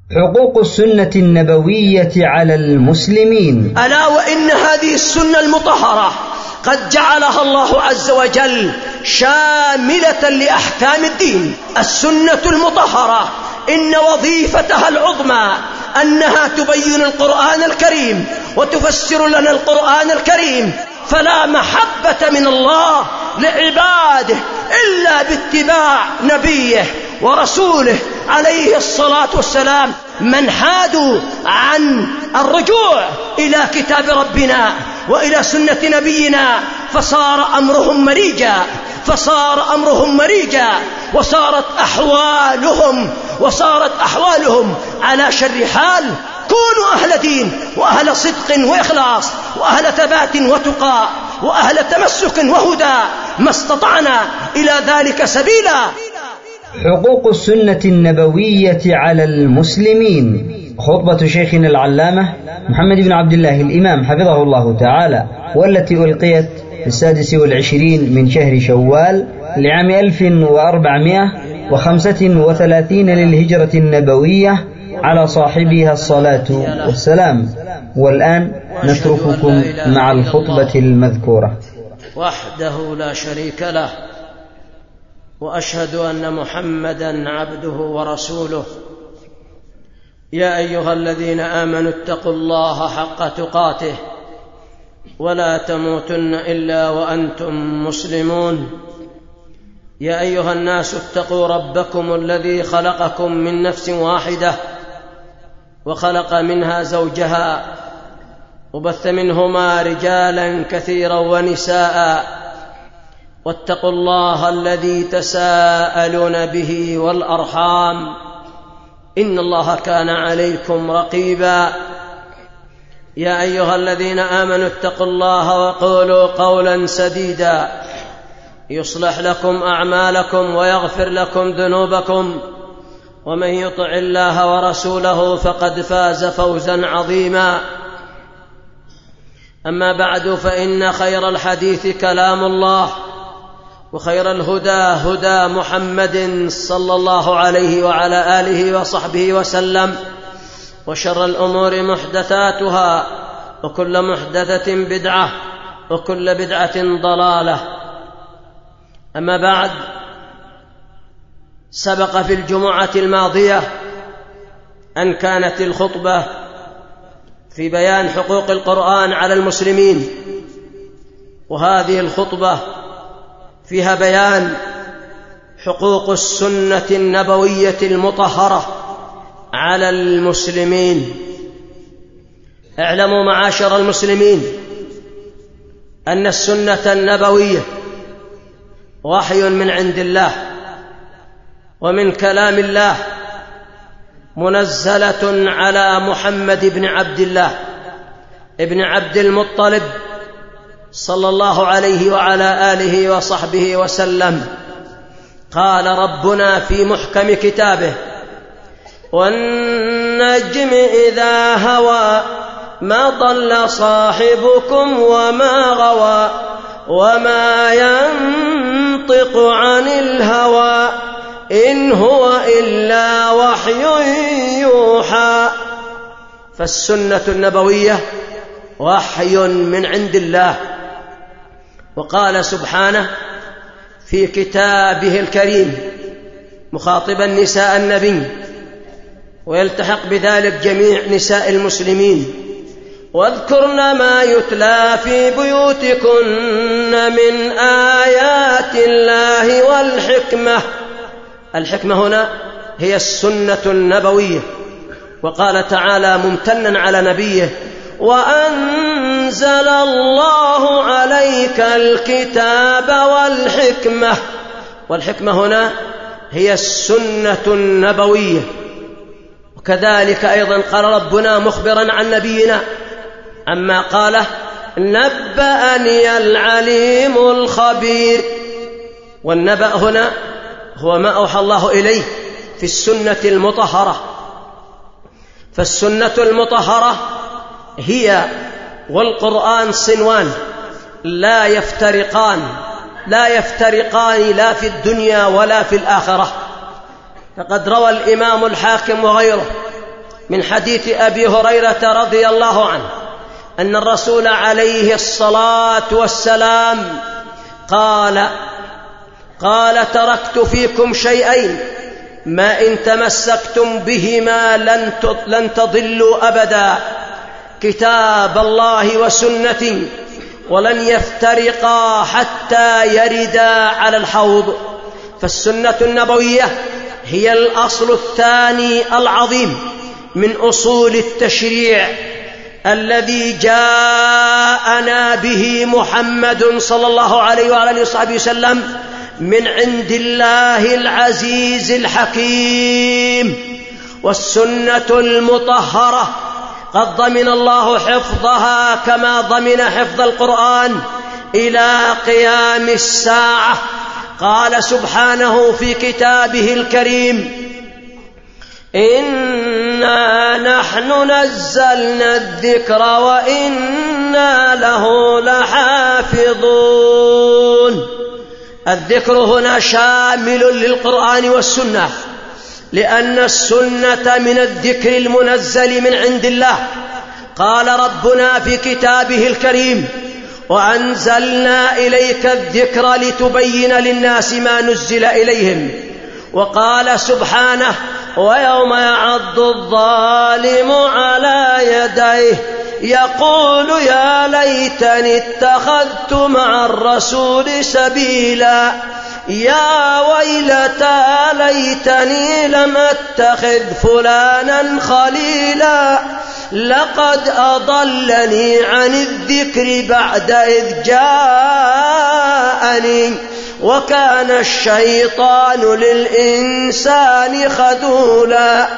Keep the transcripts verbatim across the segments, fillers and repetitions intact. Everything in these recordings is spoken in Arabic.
حقوق السنة النبوية على المسلمين. ألا وإن هذه السنة المطهرة قد جعلها الله عز وجل شاملة لأحكام الدين. السنة المطهرة إن وظيفتها العظمى أنها تبين القرآن الكريم وتفسر لنا القرآن الكريم، فلا محبة من الله لعباده إلا باتباع نبيه ورسوله عليه الصلاة والسلام. من حادوا عن الرجوع إلى كتاب ربنا وإلى سنة نبينا فصار أمرهم مريجا فصار أمرهم مريجا وصارت أحوالهم وصارت أحوالهم على شر حال. كونوا أهل دين وأهل صدق وإخلاص وأهل ثبات وتقى وأهل تمسك وهدى ما استطعنا إلى ذلك سبيلا. حقوق السنة النبوية على المسلمين. خطبة شيخنا العلامة محمد بن عبد الله الإمام حفظه الله تعالى، والتي ألقيت في السادس والعشرين من شهر شوال لعام ألف وأربعمائة وخمسة وثلاثين للهجرة النبوية، على صاحبها الصلاة والسلام. والآن نترككم مع الخطبة المذكورة. وحده لا شريك له، وأشهد أن محمدًا عبده ورسوله. يا أيها الذين آمنوا اتقوا الله حق تقاته ولا تموتن إلا وأنتم مسلمون. يا أيها الناس اتقوا ربكم الذي خلقكم من نفس واحدة وخلق منها زوجها وبث منهما رجالا كثيرا ونساء، واتقوا الله الذي تساءلون به والأرحام إن الله كان عليكم رقيبا. يا أيها الذين آمنوا اتقوا الله وقولوا قولا سديدا يصلح لكم أعمالكم ويغفر لكم ذنوبكم، ومن يطع الله ورسوله فقد فاز فوزا عظيما. أما بعد، فإن خير الحديث كلام الله، وخير الهدى هدى محمد صلى الله عليه وعلى آله وصحبه وسلم، وشر الأمور محدثاتها، وكل محدثة بدعة، وكل بدعة ضلالة. أما بعد، سبق في الجمعة الماضية أن كانت الخطبة في بيان حقوق القرآن على المسلمين، وهذه الخطبة فيها بيان حقوق السنة النبوية المطهرة على المسلمين. اعلموا معاشر المسلمين أن السنة النبوية وحي من عند الله ومن كلام الله، منزلة على محمد بن عبد الله ابن عبد المطلب صلى الله عليه وعلى آله وصحبه وسلم. قال ربنا في محكم كتابه: والنجم إذا هوى ما ضل صاحبكم وما غوى وما ينطق عن الهوى إن هو إلا وحي يوحى. فالسنة النبوية وحي من عند الله. وقال سبحانه في كتابه الكريم مخاطبا نساء النبي، ويلتحق بذلك جميع نساء المسلمين: واذكرن ما يتلى في بيوتكن من آيات الله والحكمة. الحكمة هنا هي السنة النبوية. وقال تعالى ممتنا على نبيه: وأنزل الله عليك الكتاب والحكمة. والحكمة هنا هي السنة النبوية. وكذلك أيضا قال ربنا مخبرا عن نبينا عما قاله: نبأني العليم الخبير. والنبأ هنا هو ما أوحى الله إليه في السنة المطهرة. فالسنة المطهرة هي والقرآن صنوان لا يفترقان لا يفترقان لا في الدنيا ولا في الآخرة. فقد روى الإمام الحاكم وغيره من حديث أبي هريرة رضي الله عنه أن الرسول عليه الصلاة والسلام قال قال تركت فيكم شيئين ما إن تمسكتم بهما لن تضلوا أبدا، كتاب الله وسنتي، ولن يفترقا حتى يردا على الحوض. فالسنة النبوية هي الأصل الثاني العظيم من أصول التشريع الذي جاءنا به محمد صلى الله عليه وعلى آله وسلم من عند الله العزيز الحكيم. والسنة المطهرة قد ضمن الله حفظها كما ضمن حفظ القرآن إلى قيام الساعة. قال سبحانه في كتابه الكريم: إنا نحن نزلنا الذكر وإنا له لحافظون. الذكر هنا شامل للقرآن والسنة، لأن السنة من الذكر المنزل من عند الله. قال ربنا في كتابه الكريم: وأنزلنا إليك الذكر لتبين للناس ما نزل إليهم. وقال سبحانه: ويوم يعض الظالم على يديه يقول يا ليتني اتخذت مع الرسول سبيلا، يا ويلتى ليتني لم اتخذ فلانا خليلا، لقد أضلني عن الذكر بعد إذ جاءني وكان الشيطان للإنسان خذولا.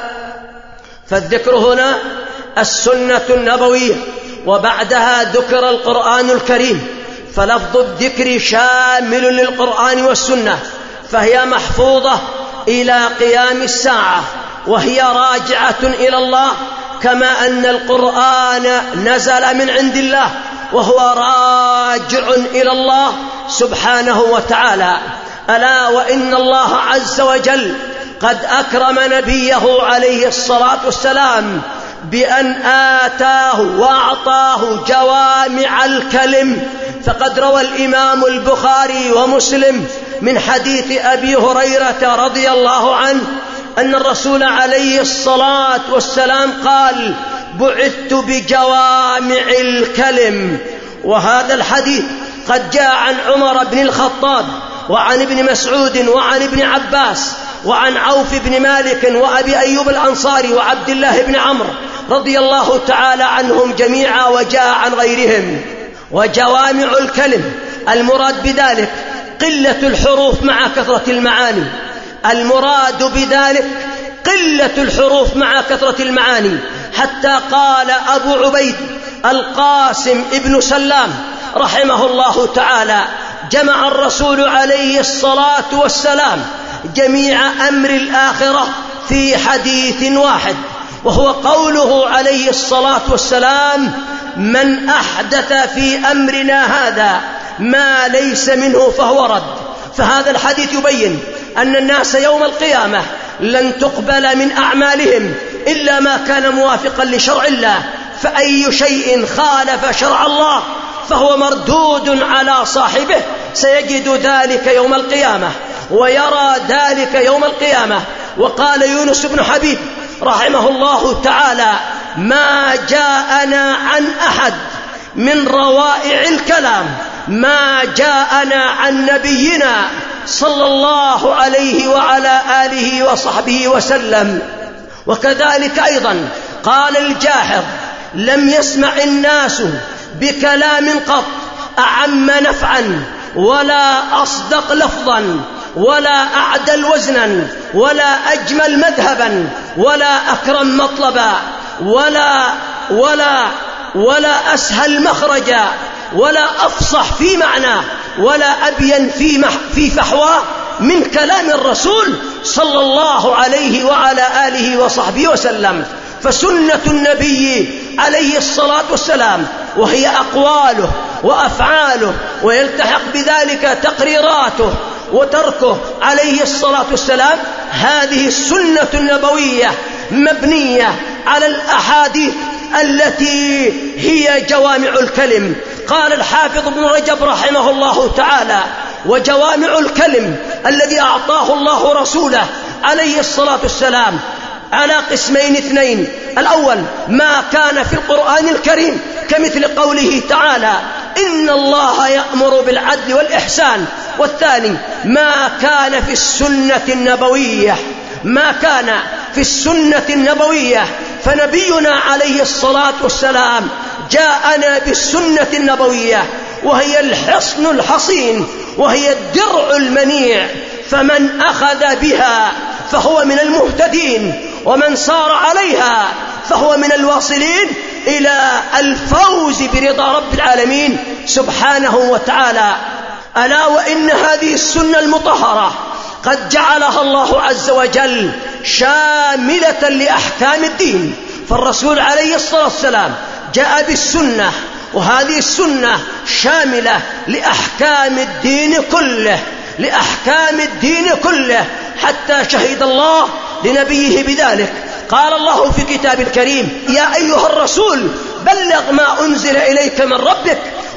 فالذكر هنا السنة النبوية، وبعدها ذكر القرآن الكريم. فلفظ الذكر شامل للقرآن والسنة، فهي محفوظة إلى قيام الساعة، وهي راجعة إلى الله، كما أن القرآن نزل من عند الله وهو راجع إلى الله سبحانه وتعالى. ألا وإن الله عز وجل قد أكرم نبيه عليه الصلاة والسلام بأن آتاه وأعطاه جوامع الكلم. فقد روى الإمام البخاري ومسلم من حديث أبي هريرة رضي الله عنه أن الرسول عليه الصلاة والسلام قال: بعثت بجوامع الكلم. وهذا الحديث قد جاء عن عمر بن الخطاب وعن ابن مسعود وعن ابن عباس وعن عوف بن مالك وأبي أيوب الأنصاري وعبد الله بن عمرو رضي الله تعالى عنهم جميعا، وجاء عن غيرهم. وجوامع الكلم المراد بذلك قلة الحروف مع كثرة المعاني. المراد بذلك قلة الحروف مع كثرة المعاني، حتى قال أبو عبيد القاسم ابن سلام رحمه الله تعالى: جمع الرسول عليه الصلاة والسلام جميع أمر الآخرة في حديث واحد، وهو قوله عليه الصلاة والسلام: من أحدث في أمرنا هذا ما ليس منه فهو رد. فهذا الحديث يبين أن الناس يوم القيامة لن تقبل من أعمالهم إلا ما كان موافقا لشرع الله، فأي شيء خالف شرع الله فهو مردود على صاحبه. سيجد ذلك يوم القيامة ويرى ذلك يوم القيامة. وقال يونس بن حبيب رحمه الله تعالى: ما جاءنا عن أحد من روائع الكلام ما جاءنا عن نبينا صلى الله عليه وعلى آله وصحبه وسلم. وكذلك أيضا قال الجاحظ: لم يسمع الناس بكلام قط أعم نفعا ولا أصدق لفظا ولا أعدل وزنا ولا أجمل مذهبا ولا أكرم مطلبا ولا ولا ولا أسهل مخرجا ولا أفصح في معناه ولا أبين في في فحواه من كلام الرسول صلى الله عليه وعلى آله وصحبه وسلم. فسنة النبي عليه الصلاة والسلام وهي أقواله وأفعاله، ويلتحق بذلك تقريراته وتركه عليه الصلاة والسلام. هذه السنة النبوية مبنية على الأحاديث التي هي جوامع الكلم. قال الحافظ ابن رجب رحمه الله تعالى: وجوامع الكلم الذي أعطاه الله رسوله عليه الصلاة والسلام على قسمين اثنين: الأول ما كان في القرآن الكريم كمثل قوله تعالى: إن الله يأمر بالعدل والإحسان. والثاني ما كان في السنة النبوية ما كان في السنة النبوية فنبينا عليه الصلاة والسلام جاءنا بالسنة النبوية، وهي الحصن الحصين، وهي الدرع المنيع، فمن أخذ بها فهو من المهتدين، ومن صار عليها فهو من الواصلين إلى الفوز برضا رب العالمين سبحانه وتعالى. ألا وإن هذه السنة المطهرة قد جعلها الله عز وجل شاملة لأحكام الدين، فالرسول عليه الصلاة والسلام جاء بالسنة، وهذه السنة شاملة لأحكام الدين كله لأحكام الدين كله حتى شهد الله لنبيه بذلك. قال الله في كتاب الكريم: يا أيها الرسول بلغ ما أنزل إليك من ربك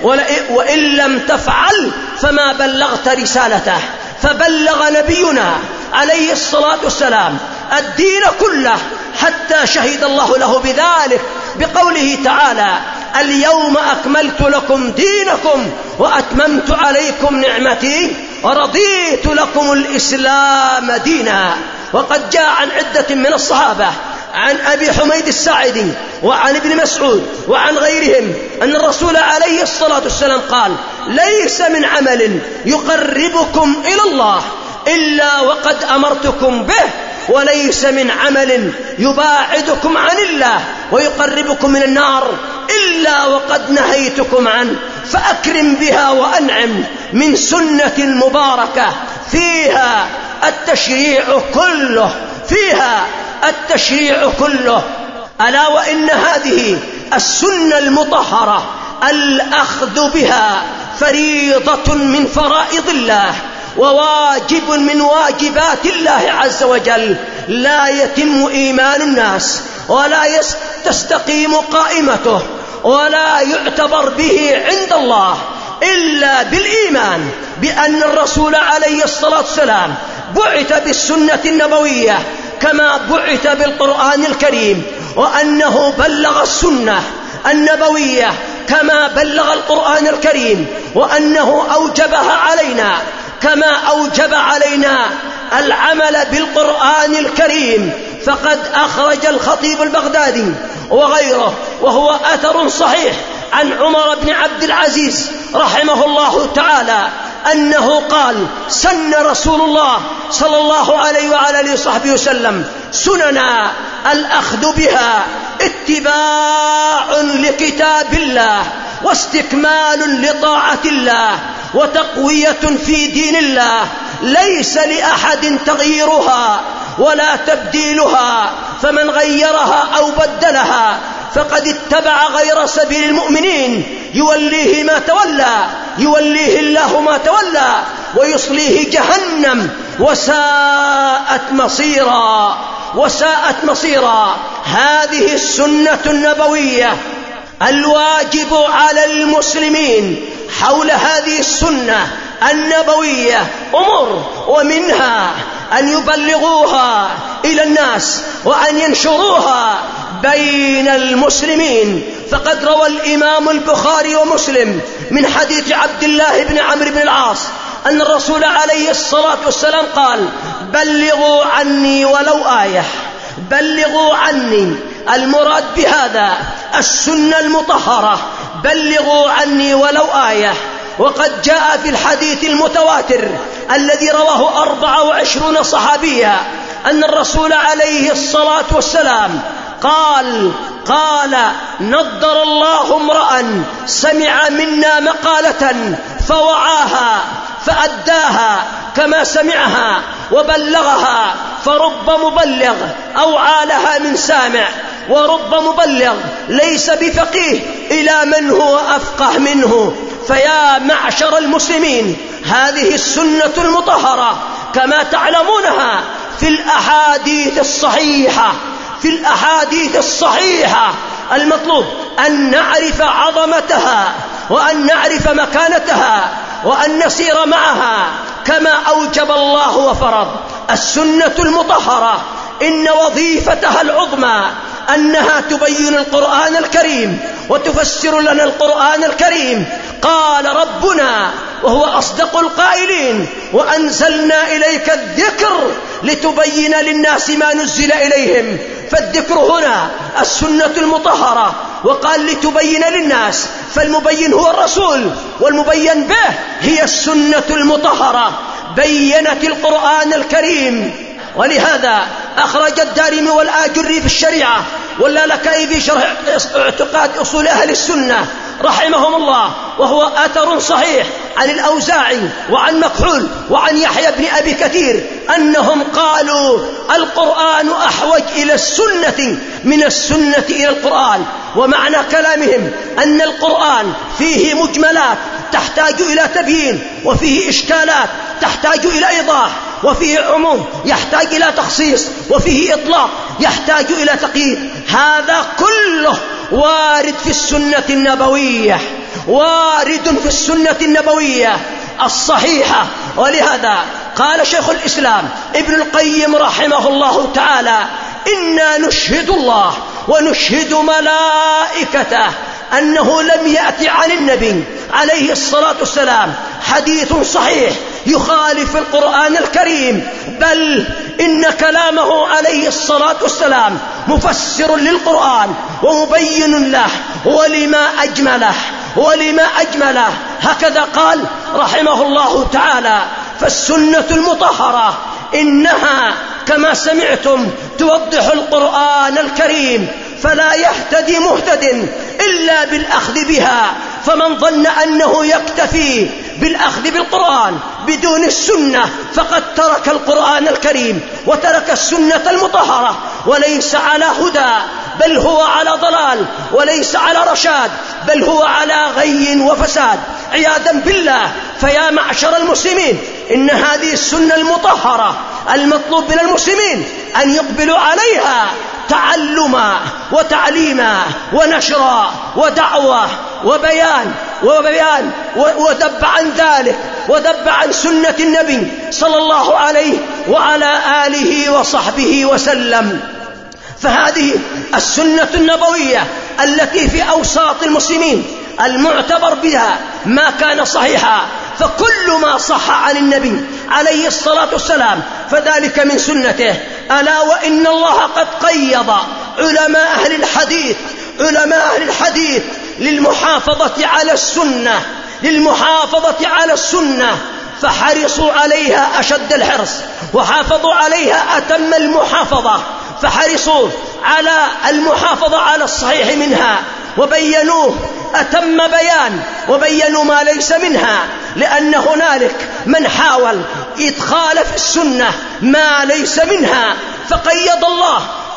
وإن لم تفعل فما بلغت رسالته. فبلغ نبينا عليه الصلاة والسلام الدين كله حتى شهد الله له بذلك بقوله تعالى: اليوم أكملت لكم دينكم وأتممت عليكم نعمتي ورضيت لكم الإسلام دينا. وقد جاء عن عدة من الصحابة، عن أبي حميد الساعدي وعن ابن مسعود وعن غيرهم، أن الرسول عليه الصلاة والسلام قال: ليس من عمل يقربكم إلى الله إلا وقد أمرتكم به، وليس من عمل يباعدكم عن الله ويقربكم من النار إلا وقد نهيتكم عنه، فأكرم بها وأنعم من سنة مباركة فيها التشريع كله فيها التشريع كله. ألا وإن هذه السنة المطهرة الأخذ بها فريضة من فرائض الله وواجب من واجبات الله عز وجل، لا يتم إيمان الناس ولا تستقيم قائمته ولا يعتبر به عند الله إلا بالإيمان بأن الرسول عليه الصلاة والسلام بعث بالسنة النبوية كما بعث بالقرآن الكريم، وأنه بلغ السنة النبوية كما بلغ القرآن الكريم، وأنه أوجبها علينا كما أوجب علينا العمل بالقرآن الكريم. فقد أخرج الخطيب البغدادي وغيره وهو أثر صحيح عن عمر بن عبد العزيز رحمه الله تعالى أنه قال: سن رسول الله صلى الله عليه وعلى آله وصحبه وسلم سننا الأخذ بها اتباع لكتاب الله واستكمال لطاعة الله وتقوية في دين الله، ليس لأحد تغييرها ولا تبديلها، فمن غيرها أو بدلها فقد اتبع غير سبيل المؤمنين، يوليه ما تولى يوليه الله ما تولى ويصليه جهنم وساءت مصيرا وساءت مصيرا. هذه السنة النبوية الواجب على المسلمين حول هذه السنة النبوية أمور، ومنها أن يبلغوها إلى الناس وأن ينشروها بين المسلمين. فقد روى الإمام البخاري ومسلم من حديث عبد الله بن عمرو بن العاص أن الرسول عليه الصلاة والسلام قال: بلغوا عني ولو آية بلغوا عني. المراد بهذا السنة المطهرة، بلغوا عني ولو آية. وقد جاء في الحديث المتواتر الذي رواه أربعة وعشرون صحابيا أن الرسول عليه الصلاة والسلام قال قال نضر الله امرأ سمع منا مقالة فوعاها فأداها كما سمعها وبلغها، فرب مبلغ أوعى لها من سامع، ورب مبلغ ليس بفقيه إلى من هو أفقه منه. فيا معشر المسلمين، هذه السنة المطهرة كما تعلمونها في الأحاديث الصحيحة في الأحاديث الصحيحة. المطلوب أن نعرف عظمتها وأن نعرف مكانتها وأن نسير معها كما أوجب الله وفرض. السنة المطهرة إن وظيفتها العظمى أنها تبين القرآن الكريم وتفسر لنا القرآن الكريم. قال ربنا وهو أصدق القائلين: وأنزلنا إليك الذكر لتبين للناس ما نزل إليهم. فالذكر هنا السنة المطهرة، وقال لتبين للناس، فالمبين هو الرسول والمبين به هي السنة المطهرة. بينت القرآن الكريم. ولهذا أخرج الدارمي والآجري في الشريعة واللالكائي في شرح اعتقاد أصول أهل السنة رحمهم الله، وهو أثر صحيح عن الأوزاعي وعن مكحول وعن يحيى بن أبي كثير أنهم قالوا: القرآن أحوج إلى السنة من السنة إلى القرآن. ومعنى كلامهم أن القرآن فيه مجملات تحتاج إلى تبيين، وفيه إشكالات تحتاج إلى إيضاح، وفيه عموم يحتاج إلى تخصيص، وفيه إطلاق يحتاج إلى تقييد. هذا كله وارد في السنة النبوية، وارد في السنة النبوية الصحيحة. ولهذا قال شيخ الإسلام ابن القيم رحمه الله تعالى: إنا نشهد الله ونشهد ملائكته أنه لم يأتي عن النبي عليه الصلاة والسلام حديث صحيح يخالف القرآن الكريم، بل إن كلامه عليه الصلاة والسلام مفسر للقرآن ومبين له ولما أجمله ولما أجمله. هكذا قال رحمه الله تعالى: فالسنة المطهرة إنها كما سمعتم توضح القرآن الكريم، فلا يهتدي مهتد إلا بالأخذ بها. فمن ظن أنه يكتفي بالأخذ بالقرآن بدون السنة فقد ترك القرآن الكريم وترك السنة المطهرة، وليس على هدى بل هو على ضلال، وليس على رشاد بل هو على غي وفساد عياذا بالله. فيا معشر المسلمين، إن هذه السنة المطهرة المطلوب من المسلمين أن يقبلوا عليها تعلما وتعليما ونشرا ودعوة وبيان وبيان ودب عن ذلك، ودب عن سنة النبي صلى الله عليه وعلى آله وصحبه وسلم. فهذه السنة النبوية التي في أوساط المسلمين المعتبر بها ما كان صحيحا، فكل ما صح عن النبي عليه الصلاة والسلام فذلك من سنته. ألا وإن الله قد قيض علماء أهل الحديث علماء أهل الحديث للمحافظة على السنة للمحافظة على السنة فحرصوا عليها أشد الحرص، وحافظوا عليها أتم المحافظة، فحرصوا على المحافظة على الصحيح منها وبينوه أتم بيان، وبينوا ما ليس منها، لأن هنالك من حاول إدخال في السنة ما ليس منها. فقيض الله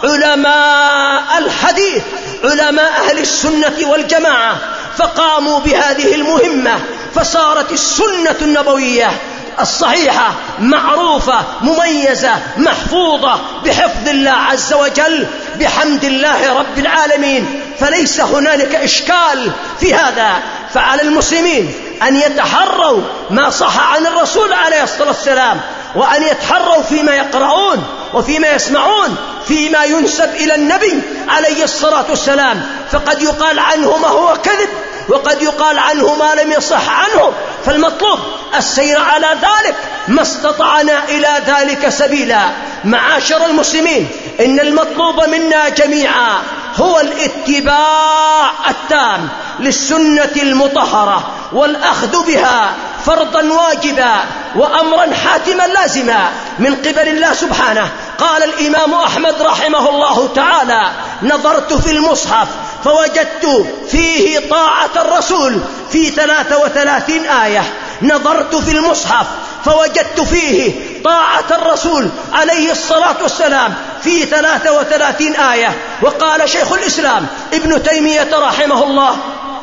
علماء الحديث علماء أهل السنة والجماعة فقاموا بهذه المهمة، فصارت السنة النبوية الصحيحة معروفة مميزة محفوظة بحفظ الله عز وجل بحمد الله رب العالمين. فليس هنالك إشكال في هذا. فعلى المسلمين أن يتحروا ما صح عن الرسول عليه الصلاة والسلام، وأن يتحروا فيما يقرؤون وفيما يسمعون فيما ينسب إلى النبي عليه الصلاة والسلام، فقد يقال عنه ما هو كذب وقد يقال عنه ما لم يصح عنه. فالمطلوب السير على ذلك ما استطعنا إلى ذلك سبيلا. معاشر المسلمين، إن المطلوب منا جميعا هو الاتباع التام للسنة المطهرة والأخذ بها فرضا واجبا وأمرا حاتما لازما من قبل الله سبحانه. قال الإمام أحمد رحمه الله تعالى: نظرت في المصحف فوجدت فيه طاعة الرسول في ثلاثة وثلاثين آية. نظرت في المصحف فوجدت فيه طاعة الرسول عليه الصلاة والسلام في ثلاثة وثلاثين آية. وقال شيخ الإسلام ابن تيمية رحمه الله: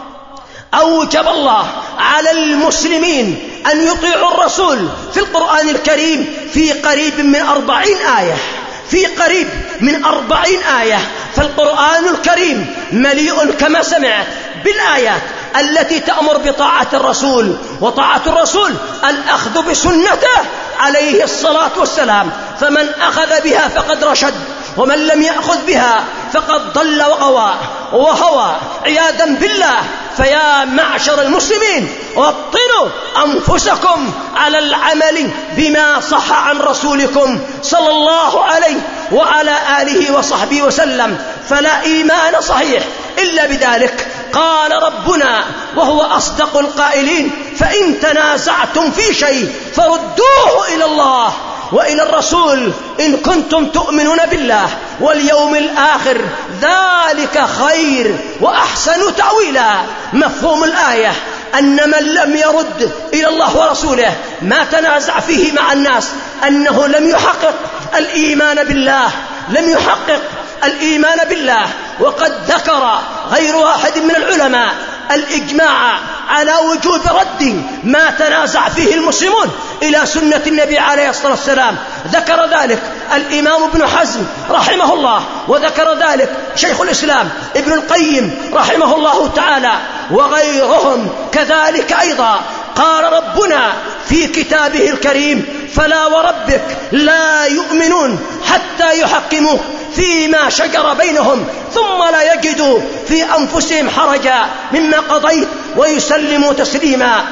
أوجب الله على المسلمين أن يطيعوا الرسول في القرآن الكريم في قريب من أربعين آية، في قريب من أربعين آية. فالقرآن الكريم مليء كما سمعت بالآيات التي تأمر بطاعة الرسول، وطاعة الرسول الأخذ بسنته عليه الصلاة والسلام، فمن أخذ بها فقد رشد، ومن لم يأخذ بها فقد ضل وغوى وهوى عياذا بالله. فيا معشر المسلمين وطنوا أنفسكم على العمل بما صح عن رسولكم صلى الله عليه وعلى آله وصحبه وسلم، فلا إيمان صحيح إلا بذلك. قال ربنا وهو أصدق القائلين: فإن تنازعتم في شيء فردوه إلى الله وإلى الرسول إن كنتم تؤمنون بالله واليوم الآخر، ذلك خير وأحسن تأويلا. مفهوم الآية أن من لم يرد إلى الله ورسوله ما تنازع فيه مع الناس أنه لم يحقق الإيمان بالله، لم يحقق الإيمان بالله. وقد ذكر غير واحد من العلماء الإجماع على وجوب رد ما تنازع فيه المسلمون إلى سنة النبي عليه الصلاة والسلام. ذكر ذلك الإمام ابن حزم رحمه الله، وذكر ذلك شيخ الإسلام ابن القيم رحمه الله تعالى، وغيرهم كذلك أيضا. قال ربنا في كتابه الكريم: فلا وربك لا يؤمنون حتى يحكموك فيما شجر بينهم ثم لا يجدوا في أنفسهم حرجا مما قضيت ويسلموا تسليما.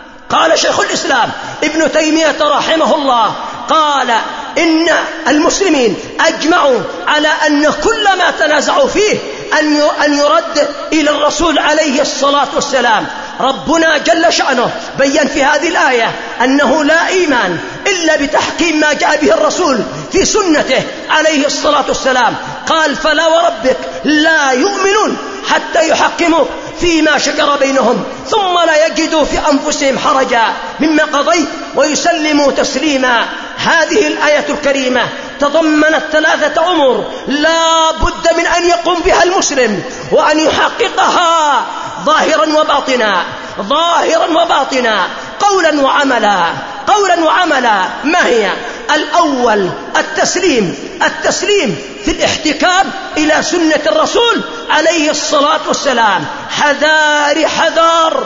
قال شيخ الإسلام ابن تيمية رحمه الله، قال إن المسلمين أجمعوا على أن كل ما تنازعوا فيه أن يرد إلى الرسول عليه الصلاة والسلام. ربنا جل شأنه بيّن في هذه الآية أنه لا إيمان إلا بتحكيم ما جاء به الرسول في سنته عليه الصلاة والسلام. قال: فلا وربك لا يؤمنون حتى يحكموك فيما شجر بينهم ثم لا يجدوا في أنفسهم حرجا مما قضيت ويسلموا تسليما. هذه الآية الكريمة تضمنت ثلاثة أمور لا بد من أن يقوم بها المسلم وأن يحققها ظاهرا وباطنا، ظاهرا وباطنا، قولا وعملا، قولا وعملا. ما هي؟ الأول التسليم، التسليم في الاحتكام إلى سنة الرسول عليه الصلاة والسلام. حذار حذار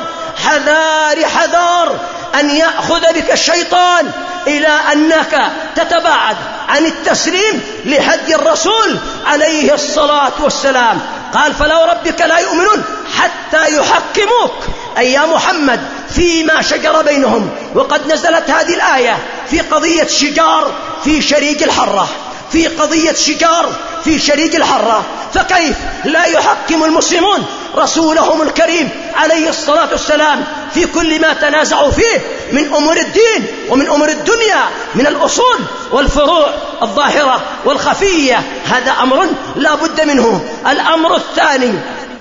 حذار حذار أن يأخذ بك الشيطان إلى أنك تتباعد عن التسليم لهدي الرسول عليه الصلاة والسلام. قال: فلا وربك لا يؤمنون حتى يحكموك أي يا محمد فيما شجر بينهم. وقد نزلت هذه الآية في قضية شجار في شريك الحرة، في قضية شجار في شريك الحرة. فكيف لا يحكم المسلمون رسولهم الكريم عليه الصلاة والسلام في كل ما تنازعوا فيه من أمور الدين ومن أمور الدنيا، من الأصول والفروع الظاهرة والخفية؟ هذا أمر لا بد منه. الأمر الثاني،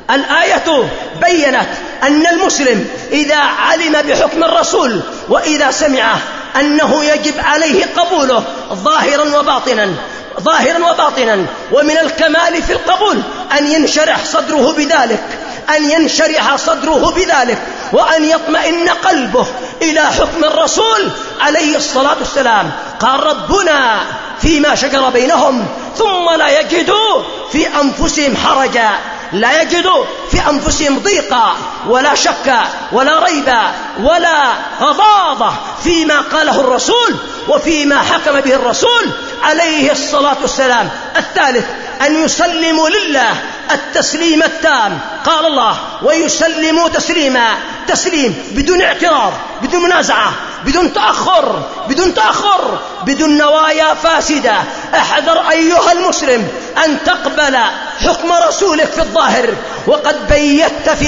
الآية بيّنت أن المسلم إذا علم بحكم الرسول وإذا سمعه أنه يجب عليه قبوله ظاهرا وباطنا، ظاهرا وباطنا. ومن الكمال في القبول أن ينشرح صدره بذلك، أن ينشرح صدره بذلك وأن يطمئن قلبه إلى حكم الرسول عليه الصلاة والسلام. قال ربنا: فيما شجر بينهم ثم لا يجدوا في أنفسهم حرجا، لا يجدوا في أنفسهم ضيقا ولا شكا ولا ريبا ولا غضاضة فيما قاله الرسول وفيما حكم به الرسول عليه الصلاة والسلام. الثالث أن يسلموا لله التسليم التام. قال الله: ويسلموا تسليما، تسليم بدون اعتراض، بدون منازعة، بدون تأخر، بدون تأخر، بدون نوايا فاسدة. احذر أيها المسلم أن تقبل حكم رسولك في الظاهر وقد بيت في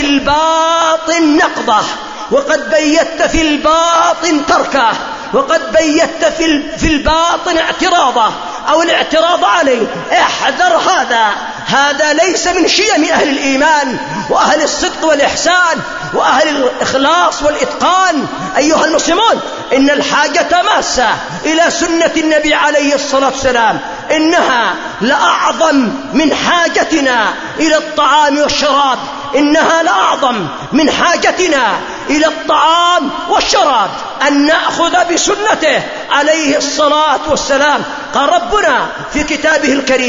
الباطن نقضه، وقد بيت في الباطن تركه، وقد بيت في الباطن اعتراضه أو الاعتراض عليه. احذر هذا، هذا ليس من شيم أهل الإيمان وأهل الصدق والإحسان وأهل الإخلاص والإتقان. أيها المسلمون، إن الحاجة ماسة إلى سنة النبي عليه الصلاة والسلام، إنها لأعظم من حاجتنا إلى الطعام والشراب، إنها لأعظم من حاجتنا إلى الطعام والشراب أن نأخذ بسنته عليه الصلاة والسلام. قال ربنا في كتابه الكريم: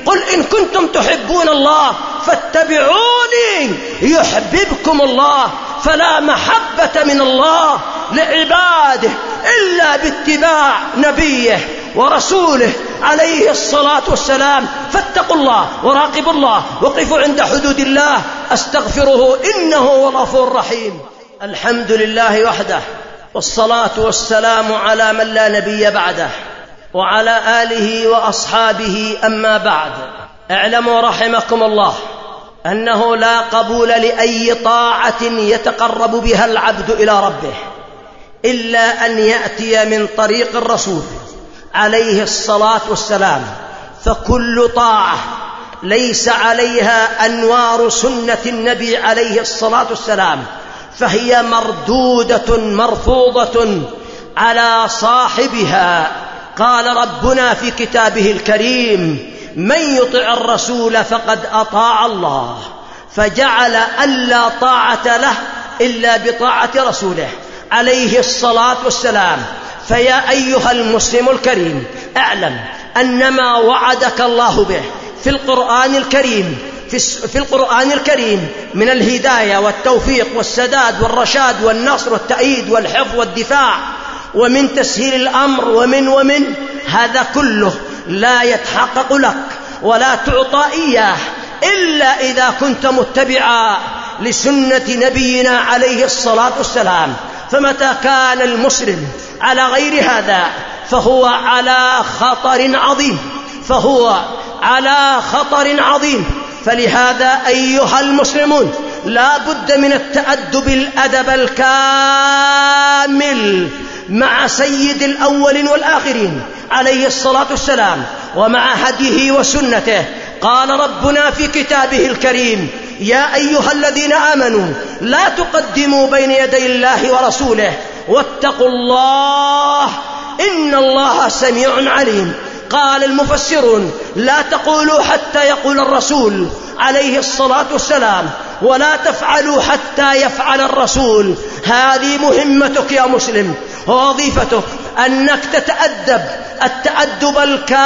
قل إن كنتم تحبون الله فاتبعوني يحببكم الله. فلا محبة من الله لعباده إلا باتباع نبيه ورسوله عليه الصلاة والسلام. فاتقوا الله وراقبوا الله وقفوا عند حدود الله. أستغفره إنه هو الغفور الرحيم. الحمد لله وحده، والصلاة والسلام على من لا نبي بعده، وعلى آله وأصحابه. أما بعد، اعلموا رحمكم الله أنه لا قبول لأي طاعة يتقرب بها العبد إلى ربه إلا أن يأتي من طريق الرسول عليه الصلاة والسلام. فكل طاعة ليس عليها أنوار سنة النبي عليه الصلاة والسلام فهي مردودة مرفوضة على صاحبها. قال ربنا في كتابه الكريم: من يطع الرسول فقد أطاع الله، فجعل ألا طاعة له إلا بطاعة رسوله عليه الصلاة والسلام. فيا أيها المسلم الكريم، اعلم أن ما وعدك الله به في القرآن الكريم في القرآن الكريم من الهداية والتوفيق والسداد والرشاد والنصر والتأييد والحفظ والدفاع ومن تسهيل الأمر ومن ومن هذا كله لا يتحقق لك ولا تعطى إياه إلا إذا كنت متبعا لسنة نبينا عليه الصلاة والسلام. فمتى كان المسلم على غير هذا فهو على خطر عظيم فهو على خطر عظيم فلهذا أيها المسلمون لا بد من التأدب الأدب الكامل مع سيد الأولين والآخرين عليه الصلاة والسلام ومع هديه وسنته. قال ربنا في كتابه الكريم: يا أيها الذين آمنوا لا تقدموا بين يدي الله ورسوله واتقوا الله إن الله سميع عليم. قال المفسرون: لا تقولوا حتى يقول الرسول عليه الصلاة والسلام، ولا تفعلوا حتى يفعل الرسول. هذه مهمتك يا مسلم ووظيفتك، أنك تتأدب التأدب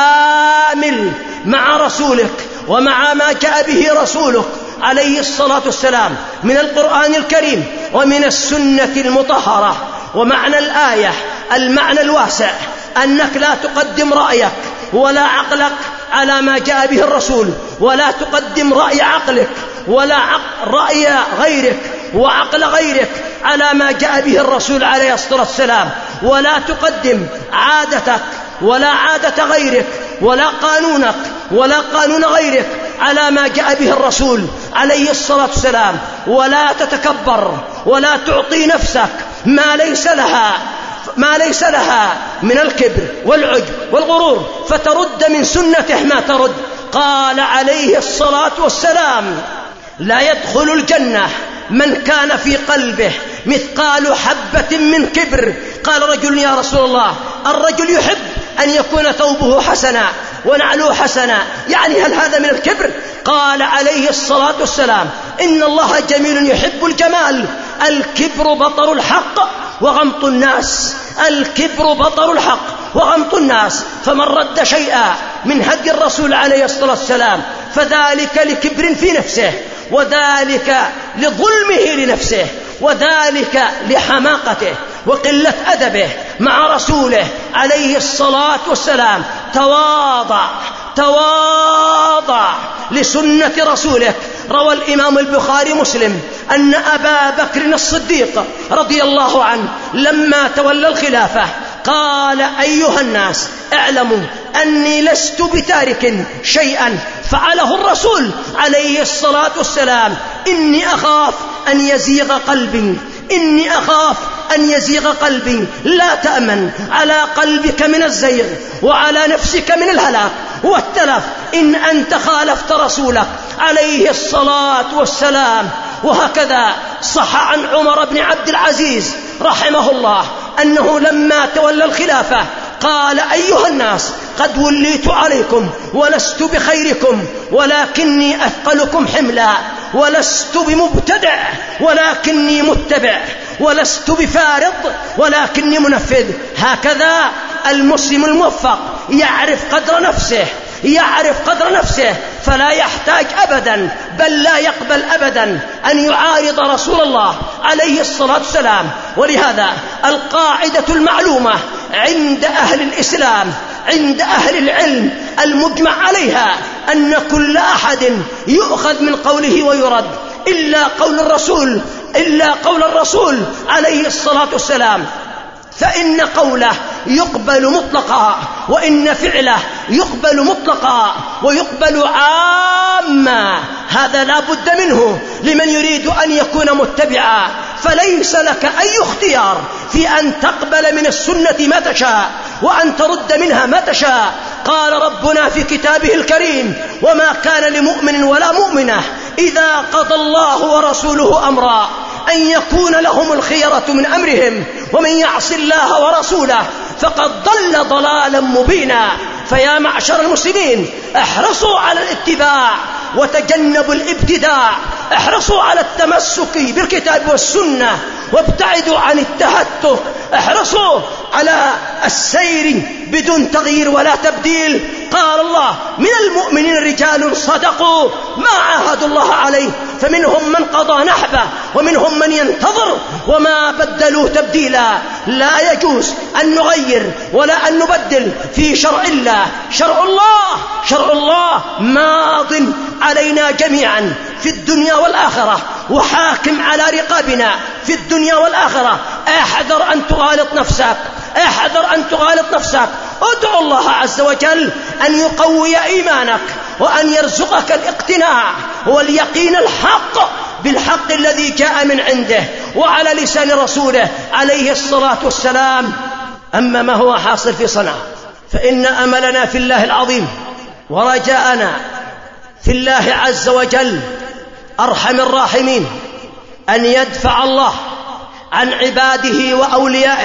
الكامل مع رسولك ومع ما جاء به رسولك عليه الصلاة والسلام من القرآن الكريم ومن السنة المطهرة. ومعنى الآية المعنى الواسع أنك لا تقدم رأيك ولا عقلك على ما جاء به الرسول، ولا تقدم رأي عقلك ولا رأي غيرك وعقل غيرك على ما جاء به الرسول عليه الصلاة والسلام، ولا تقدم عادتك ولا عادة غيرك ولا قانونك ولا قانون غيرك على ما جاء به الرسول عليه الصلاة والسلام، ولا تتكبر ولا تعطي نفسك ما ليس لها ما ليس لها من الكبر والعجب والغرور فترد من سنته ما ترد. قال عليه الصلاة والسلام: لا يدخل الجنة من كان في قلبه مثقال حبة من كبر. قال رجل: يا رسول الله، الرجل يحب أن يكون ثوبه حسنا ونعله حسنا، يعني هل هذا من الكبر؟ قال عليه الصلاة والسلام: إن الله جميل يحب الجمال. الكبر بطر الحق وغمط الناس الكبر بطر الحق وغمط الناس. فمن رد شيئا من هدي الرسول عليه الصلاة والسلام فذلك لكبر في نفسه، وذلك لظلمه لنفسه، وذلك لحماقته وقلة أدبه مع رسوله عليه الصلاة والسلام. تواضع تواضع لسنة رسولك. روى الإمام البخاري مسلم أن أبا بكر الصديق رضي الله عنه لما تولى الخلافة قال: أيها الناس، اعلموا أني لست بتارك شيئا فعله الرسول عليه الصلاة والسلام. إني أخاف أن يزيغ قلبي إني أخاف أن يزيغ قلبي. لا تأمن على قلبك من الزيغ وعلى نفسك من الهلاك والتلف إن أنت خالفت رسولك عليه الصلاة والسلام. وهكذا صح عن عمر بن عبد العزيز رحمه الله أنه لما تولى الخلافة قال: أيها الناس، قد وليت عليكم ولست بخيركم ولكني أثقلكم حملا، ولست بمبتدع ولكني متبع، ولست بفارض ولكني منفذ. هكذا المسلم الموفق يعرف قدر نفسه، يعرف قدر نفسه فلا يحتاج أبدا بل لا يقبل أبدا أن يعارض رسول الله عليه الصلاة والسلام. ولهذا القاعدة المعلومة عند أهل الإسلام عند أهل العلم المجمع عليها أن كل أحد يؤخذ من قوله ويرد إلا قول الرسول إلا قول الرسول عليه الصلاة والسلام، فإن قوله يقبل مطلقا وإن فعله يقبل مطلقا ويقبل عاما. هذا لا بد منه لمن يريد أن يكون متبعا، فليس لك أي اختيار في أن تقبل من السنة ما تشاء وأن ترد منها ما تشاء. قال ربنا في كتابه الكريم: وما كان لمؤمن ولا مؤمنة إذا قضى الله ورسوله أمرا أن يكون لهم الخيرة من أمرهم ومن يعص الله ورسوله فقد ضل ضلالا مبينا. فيا معشر المسلمين، احرصوا على الاتباع وتجنبوا الابتداع، احرصوا على التمسك بالكتاب والسنة وابتعدوا عن التهتك، احرصوا على السير بدون تغيير ولا تبديل. قال الله: من المؤمنين رجال صدقوا ما عاهدوا الله عليه فمنهم من قضى نحبه ومنهم من ينتظر وما بدلوا تبديلا. لا يجوز أن نغير ولا أن نبدل في شرع الله. شرع الله شرع الله ماض علينا جميعا في الدنيا والآخرة وحاكم على رقابنا في الدنيا والآخرة. احذر أن تغالط نفسك، احذر أن تغالط نفسك. ادعو الله عز وجل أن يقوي إيمانك وأن يرزقك الاقتناع واليقين الحق بالحق الذي جاء من عنده وعلى لسان رسوله عليه الصلاة والسلام. أما ما هو حاصل في صنعاء فإن أملنا في الله العظيم ورجاءنا في الله عز وجل أرحم الراحمين أن يدفع الله عن عباده وأوليائه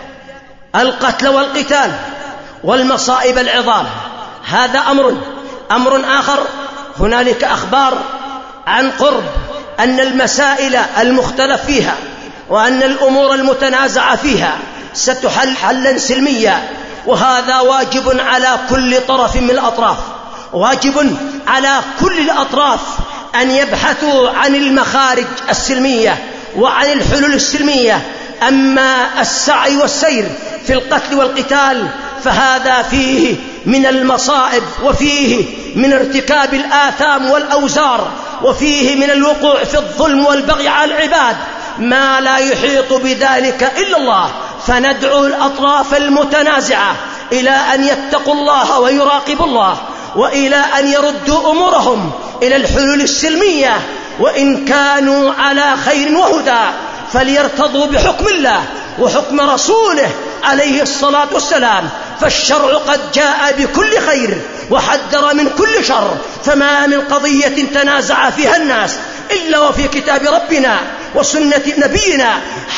القتل والقتال والمصائب العظام. هذا أمر أمر آخر. هنالك أخبار عن قرب أن المسائل المختلف فيها وأن الأمور المتنازع فيها ستحل حلا سلميا، وهذا واجب على كل طرف من الأطراف، واجب على كل الأطراف أن يبحثوا عن المخارج السلمية وعن الحلول السلمية. أما السعي والسير في القتل والقتال فهذا فيه من المصائب وفيه من ارتكاب الآثام والأوزار وفيه من الوقوع في الظلم والبغي على العباد ما لا يحيط بذلك إلا الله. فندعو الأطراف المتنازعة إلى أن يتقوا الله ويراقبوا الله وإلى أن يردوا أمورهم إلى الحلول السلمية، وإن كانوا على خير وهدى فليرتضوا بحكم الله وحكم رسوله عليه الصلاة والسلام. فالشرع قد جاء بكل خير وحذر من كل شر، فما من قضية تنازع فيها الناس إلا وفي كتاب ربنا وسنة نبينا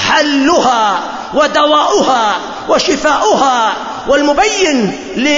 حلها ودواؤها وشفاؤها والمبين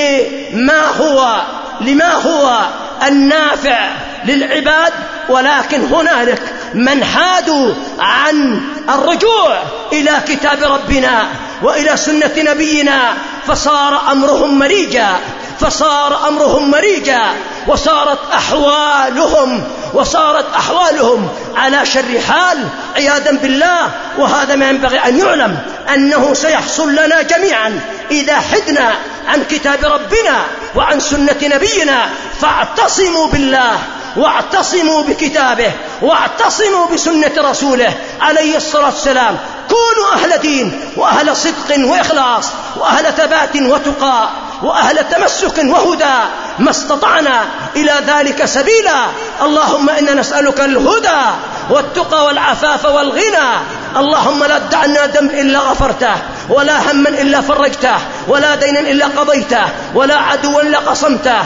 لما هو لما هو النافع للعباد. ولكن هنالك من حادوا عن الرجوع إلى كتاب ربنا وإلى سنة نبينا فصار أمرهم مريجا فصار أمرهم مريجا وصارت أحوالهم وصارت أحوالهم على شر حال عياذا بالله. وهذا ما ينبغي أن يعلم أنه سيحصل لنا جميعا إذا حدنا عن كتاب ربنا وعن سنة نبينا. فاعتصموا بالله واعتصموا بكتابه واعتصموا بسنة رسوله عليه الصلاة والسلام. كونوا أهل دين وأهل صدق وإخلاص وأهل ثبات وتقى وأهل تمسك وهدى ما استطعنا إلى ذلك سبيلا. اللهم إنا نسألك الهدى والتقى والعفاف والغنى. اللهم لا تدع لنا ذنب إلا غفرته ولا هما إلا فرجته ولا دينا إلا قضيته ولا عدوا إلا قصمته.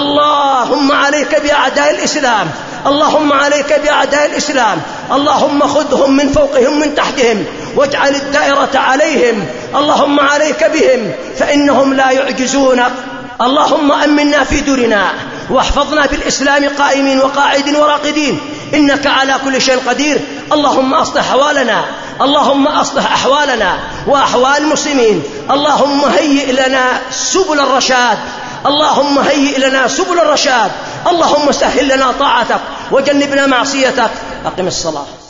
اللهم عليك بأعداء الإسلام اللهم عليك بأعداء الإسلام اللهم خذهم من فوقهم من تحتهم واجعل الدائرة عليهم. اللهم عليك بهم فإنهم لا يعجزونك. اللهم أمنا في دورنا واحفظنا بالإسلام قائمين وقاعدين وراقدين إنك على كل شيء قدير. اللهم أصلح أحوالنا اللهم أصلح أحوالنا وأحوال المسلمين. اللهم هيئ لنا سبل الرشاد اللهم هيئ لنا سبل الرشاد، اللهم سهل لنا طاعتك وجنبنا معصيتك. أقم الصلاة.